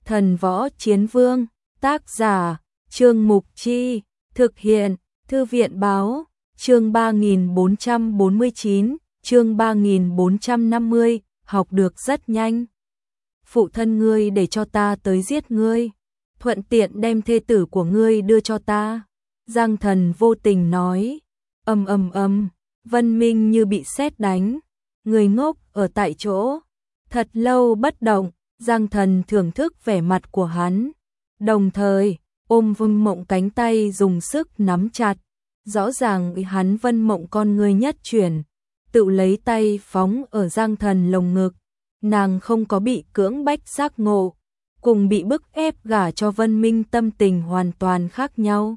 Thần Võ Chiến Vương, tác giả, Trương Mục Chi, thực hiện, Thư viện Báo, chương 3449, chương 3450, học được rất nhanh. Phụ thân ngươi để cho ta tới giết ngươi, thuận tiện đem thê tử của ngươi đưa cho ta. Giang Thần vô tình nói, Vân Minh như bị sét đánh, người ngốc ở tại chỗ, thật lâu bất động. Giang Thần thưởng thức vẻ mặt của hắn, đồng thời ôm Vân Mộng cánh tay dùng sức nắm chặt. Rõ ràng hắn Vân Mộng con người nhất chuyển, tự lấy tay phóng ở Giang Thần lồng ngực. Nàng không có bị cưỡng bách giác ngộ, cùng bị bức ép gả cho Vân Minh tâm tình hoàn toàn khác nhau.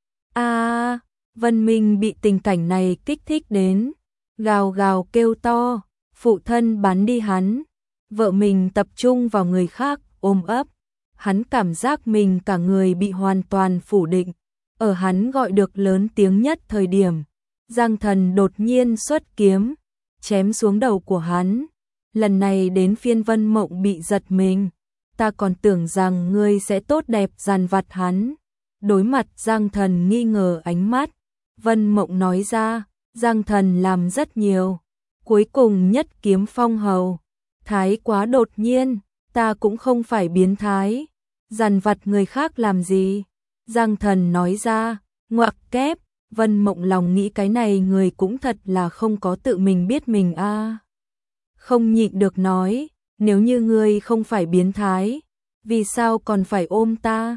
Vân Minh bị tình cảnh này kích thích đến, gào gào kêu to, phụ thân bắn đi hắn. Vợ mình tập trung vào người khác, ôm ấp. Hắn cảm giác mình cả người bị hoàn toàn phủ định. Ở hắn gọi được lớn tiếng nhất thời điểm, Giang Thần đột nhiên xuất kiếm, chém xuống đầu của hắn. Lần này đến phiên Vân Mộng bị giật mình. Ta còn tưởng rằng ngươi sẽ tốt đẹp dằn vặt hắn. Đối mặt Giang Thần nghi ngờ ánh mắt, Vân Mộng nói ra, Giang Thần làm rất nhiều, cuối cùng nhất kiếm phong hầu. Thái quá đột nhiên, ta cũng không phải biến thái, dằn vặt người khác làm gì? Giang Thần nói ra, ngoặc kép. Vân Mộng lòng nghĩ cái này người cũng thật là không có tự mình biết mình Không nhịn được nói, nếu như ngươi không phải biến thái, vì sao còn phải ôm ta?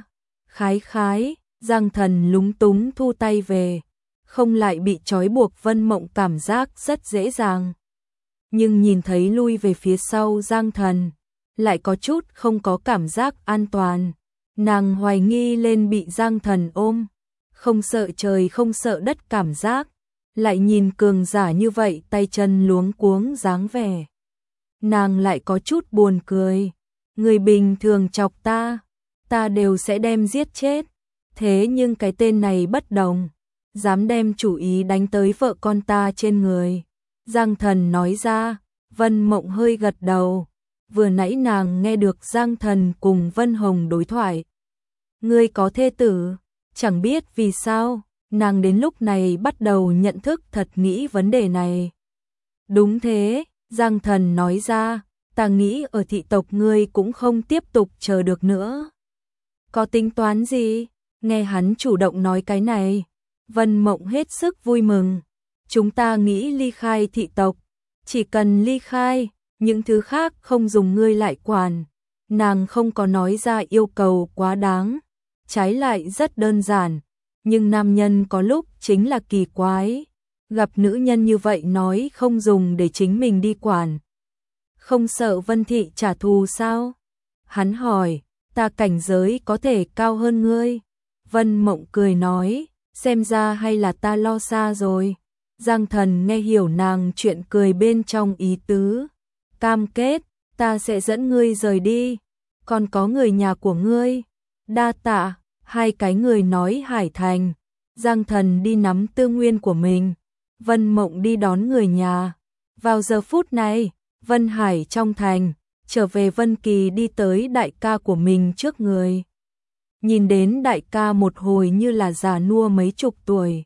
Khái, Giang Thần lúng túng thu tay về, không lại bị trói buộc. Vân Mộng cảm giác rất dễ dàng. Nhưng nhìn thấy lui về phía sau Giang Thần, lại có chút không có cảm giác an toàn. Nàng hoài nghi lên bị Giang Thần ôm, không sợ trời không sợ đất cảm giác, lại nhìn cường giả như vậy tay chân luống cuống dáng vẻ. Nàng lại có chút buồn cười, người bình thường chọc ta đều sẽ đem giết chết. Thế nhưng cái tên này bất đồng, dám đem chủ ý đánh tới vợ con ta trên người. Giang Thần nói ra. Vân Mộng hơi gật đầu, vừa nãy nàng nghe được Giang Thần cùng Vân Hồng đối thoại. Ngươi có thê tử, chẳng biết vì sao, nàng đến lúc này bắt đầu nhận thức thật nghĩ vấn đề này. Đúng thế, Giang Thần nói ra, ta nghĩ ở thị tộc ngươi cũng không tiếp tục chờ được nữa. Có tính toán gì? Nghe hắn chủ động nói cái này, Vân Mộng hết sức vui mừng. Chúng ta nghĩ ly khai thị tộc. Chỉ cần ly khai, những thứ khác không dùng ngươi lại quản. Nàng không có nói ra yêu cầu quá đáng, trái lại rất đơn giản. Nhưng nam nhân có lúc chính là kỳ quái. Gặp nữ nhân như vậy nói không dùng để chính mình đi quản. Không sợ Vân Thị trả thù sao? Hắn hỏi, ta cảnh giới có thể cao hơn ngươi. Vân Mộng cười nói, xem ra hay là ta lo xa rồi. Giang Thần nghe hiểu nàng chuyện cười bên trong ý tứ. Cam kết, ta sẽ dẫn ngươi rời đi. Còn có người nhà của ngươi. Đa tạ, hai cái người nói Hải Thành. Giang Thần đi nắm tư nguyên của mình. Vân Mộng đi đón người nhà. Vào giờ phút này, Vân Hải trong thành, trở về Vân Kỳ đi tới đại ca của mình trước người. Nhìn đến đại ca một hồi như là già nua mấy chục tuổi.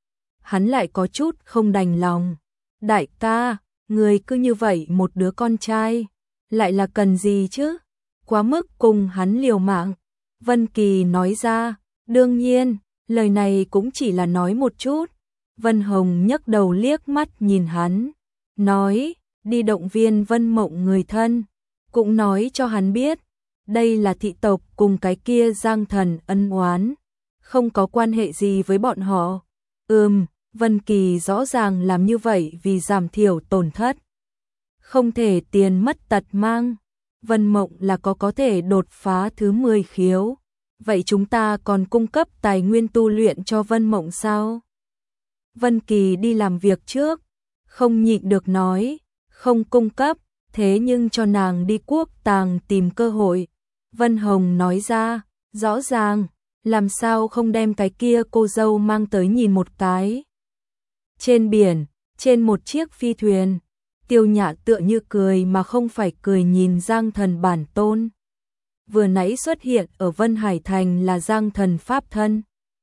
Hắn lại có chút không đành lòng. Đại ca, người cứ như vậy một đứa con trai, lại là cần gì chứ? Quá mức cùng hắn liều mạng. Vân Kỳ nói ra, đương nhiên, lời này cũng chỉ là nói một chút. Vân Hồng nhấc đầu liếc mắt nhìn hắn, nói, đi động viên Vân Mộng người thân, cũng nói cho hắn biết, đây là thị tộc cùng cái kia Giang Thần ân oán, không có quan hệ gì với bọn họ. Vân Kỳ rõ ràng làm như vậy vì giảm thiểu tổn thất. Không thể tiền mất tật mang. Vân Mộng là có thể đột phá thứ 10 khiếu. Vậy chúng ta còn cung cấp tài nguyên tu luyện cho Vân Mộng sao? Vân Kỳ đi làm việc trước, không nhịn được nói, không cung cấp, thế nhưng cho nàng đi quốc tàng tìm cơ hội. Vân Hồng nói ra, rõ ràng, làm sao không đem cái kia cô dâu mang tới nhìn một cái. Trên biển, trên một chiếc phi thuyền, Tiêu Nhã tựa như cười mà không phải cười nhìn Giang Thần bản tôn. vừa nãy xuất hiện ở Vân Hải Thành là Giang Thần pháp thân.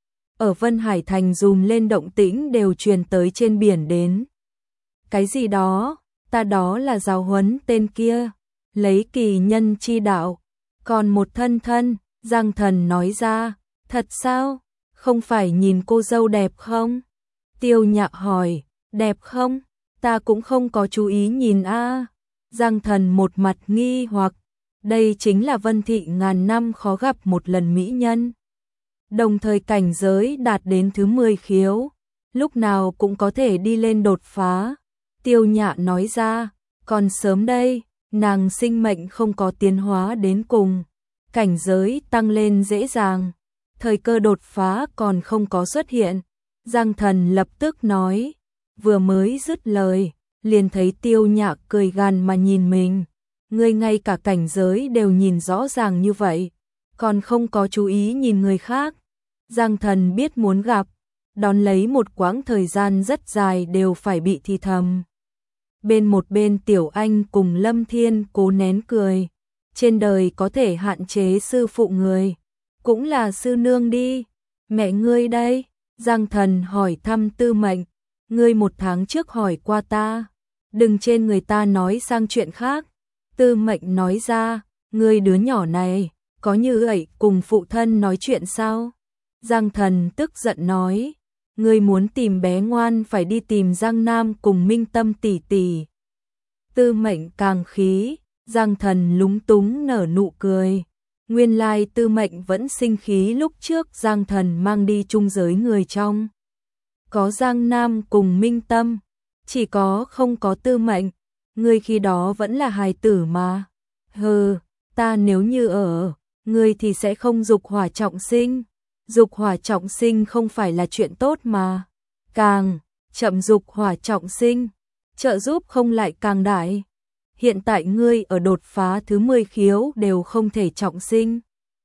Ở Vân Hải Thành dùm lên động tĩnh đều truyền tới trên biển đến. Cái gì đó, ta đó là giáo huấn tên kia, lấy kỳ nhân chi đạo, còn một thân thân, Giang Thần nói ra, thật sao, không phải nhìn cô dâu đẹp không? Tiêu Nhạc hỏi, đẹp không? Ta cũng không có chú ý nhìn a. Giang Thần một mặt nghi hoặc, đây chính là Vân Thị ngàn năm khó gặp một lần mỹ nhân. Đồng thời cảnh giới đạt đến thứ 10 khiếu, lúc nào cũng có thể đi lên đột phá. Tiêu Nhạ nói ra, còn sớm đây, nàng sinh mệnh không có tiến hóa đến cùng, cảnh giới tăng lên dễ dàng, thời cơ đột phá còn không có xuất hiện. Giang Thần lập tức nói, vừa mới dứt lời, liền thấy Tiêu Nhạ cười gằn mà nhìn mình, ngươi ngay cả cảnh giới đều nhìn rõ ràng như vậy, còn không có chú ý nhìn người khác. Giang Thần biết muốn gặp, đón lấy một quãng thời gian rất dài đều phải bị thì thầm. Một bên Tiểu Anh cùng Lâm Thiên cố nén cười, trên đời có thể hạn chế sư phụ người, cũng là sư nương đi, mẹ ngươi đây. Giang Thần hỏi thăm Tư Mệnh, ngươi 1 tháng trước hỏi qua ta, đừng trên người ta nói sang chuyện khác. Tư Mệnh nói ra, ngươi đứa nhỏ này, có như vậy cùng phụ thân nói chuyện sao? Giang Thần tức giận nói, ngươi muốn tìm bé ngoan phải đi tìm Giang Nam cùng Minh Tâm tỷ tỷ. Tư Mệnh càng khí, Giang Thần lúng túng nở nụ cười. Nguyên lai Tư Mệnh vẫn sinh khí lúc trước Giang Thần mang đi chung giới người trong. Có Giang Nam cùng Minh Tâm, chỉ có không có Tư Mệnh, ngươi khi đó vẫn là hài tử mà. Hừ, ta nếu như ở, ngươi thì sẽ không dục hỏa trọng sinh. Dục hỏa trọng sinh không phải là chuyện tốt mà. Càng chậm dục hỏa trọng sinh, trợ giúp không lại càng đại. Hiện tại ngươi ở đột phá thứ 10 khiếu đều không thể trọng sinh.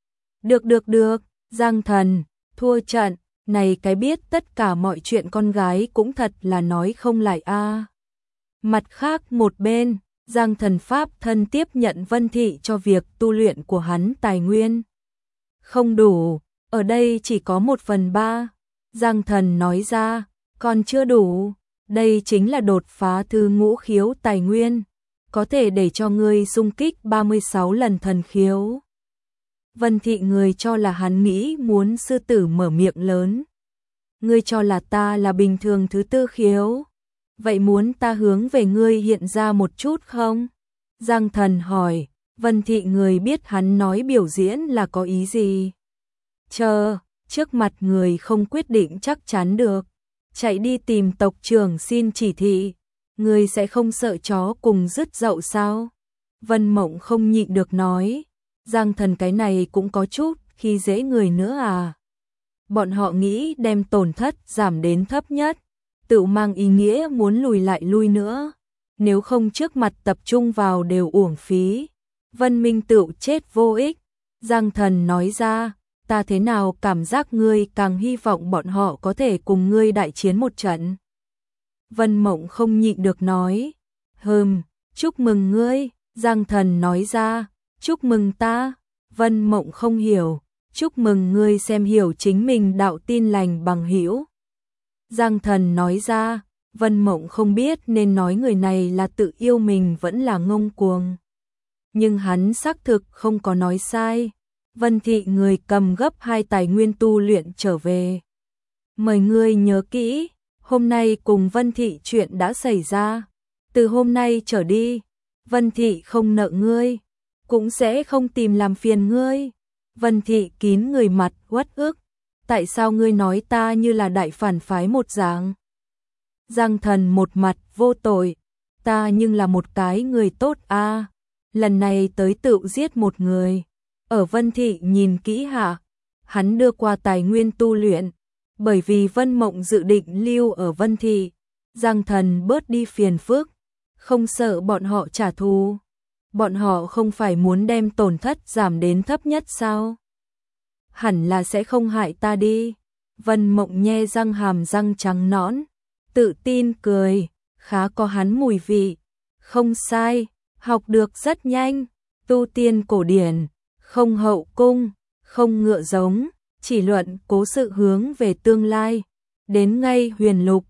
Được, Giang Thần, thua trận, này cái biết tất cả mọi chuyện con gái cũng thật là nói không lại a. Mặt khác một bên, Giang Thần pháp thân tiếp nhận Vân Thị cho việc tu luyện của hắn tài nguyên. Không đủ, ở đây chỉ có 1/3. Giang Thần nói ra, còn chưa đủ, đây chính là đột phá thứ ngũ khiếu tài nguyên, có thể để cho ngươi xung kích 36 lần thần khiếu. Vân Thị người cho là hắn nghĩ muốn sư tử mở miệng lớn. Ngươi cho là ta là bình thường thứ 4 khiếu, vậy muốn ta hướng về ngươi hiện ra một chút không? Giang Thần hỏi, Vân Thị người biết hắn nói biểu diễn là có ý gì. Chờ, trước mặt người không quyết định chắc chắn được, chạy đi tìm tộc trưởng xin chỉ thị, người sẽ không sợ chó cùng rứt dậu sao? Vân Mộng không nhịn được nói, Giang Thần cái này cũng có chút khi dễ người nữa à. Bọn họ nghĩ đem tổn thất giảm đến thấp nhất, tự mang ý nghĩa muốn lùi lại lui nữa, nếu không trước mặt tập trung vào đều uổng phí. Vân Minh Tựu chết vô ích. Giang Thần nói ra, ta thế nào cảm giác ngươi càng hy vọng bọn họ có thể cùng ngươi đại chiến một trận. Vân Mộng không nhịn được nói, chúc mừng ngươi. Giang Thần nói ra, chúc mừng ta. Vân Mộng không hiểu, chúc mừng ngươi xem hiểu chính mình đạo tin lành bằng hữu. Giang Thần nói ra, Vân Mộng không biết nên nói người này là tự yêu mình vẫn là ngông cuồng. Nhưng hắn xác thực không có nói sai. Vân Thị người cầm gấp 2 tài nguyên tu luyện trở về. Mời ngươi nhớ kỹ, hôm nay cùng Vân Thị chuyện đã xảy ra. Từ hôm nay trở đi, Vân Thị không nợ ngươi, cũng sẽ không tìm làm phiền ngươi. Vân Thị kín người mặt uất ức, tại sao ngươi nói ta như là đại phản phái một dạng? Giang Thần một mặt vô tội, ta nhưng là một cái người tốt a, lần này tới tự giết một người. Ở Vân Thị nhìn kỹ hạ, hắn đưa qua tài nguyên tu luyện, bởi vì Vân Mộng dự định lưu ở Vân Thị, Giang Thần bớt đi phiền phức, không sợ bọn họ trả thù. Bọn họ không phải muốn đem tổn thất giảm đến thấp nhất sao? Hẳn là sẽ không hại ta đi. Vân Mộng nhe răng hàm răng trắng nõn, tự tin cười, khá có hắn mùi vị. Không sai, học được rất nhanh, tu tiên cổ điển, không hậu cung, không ngựa giống, chỉ luận cố sự hướng về tương lai. Đến ngay Huyền Lục,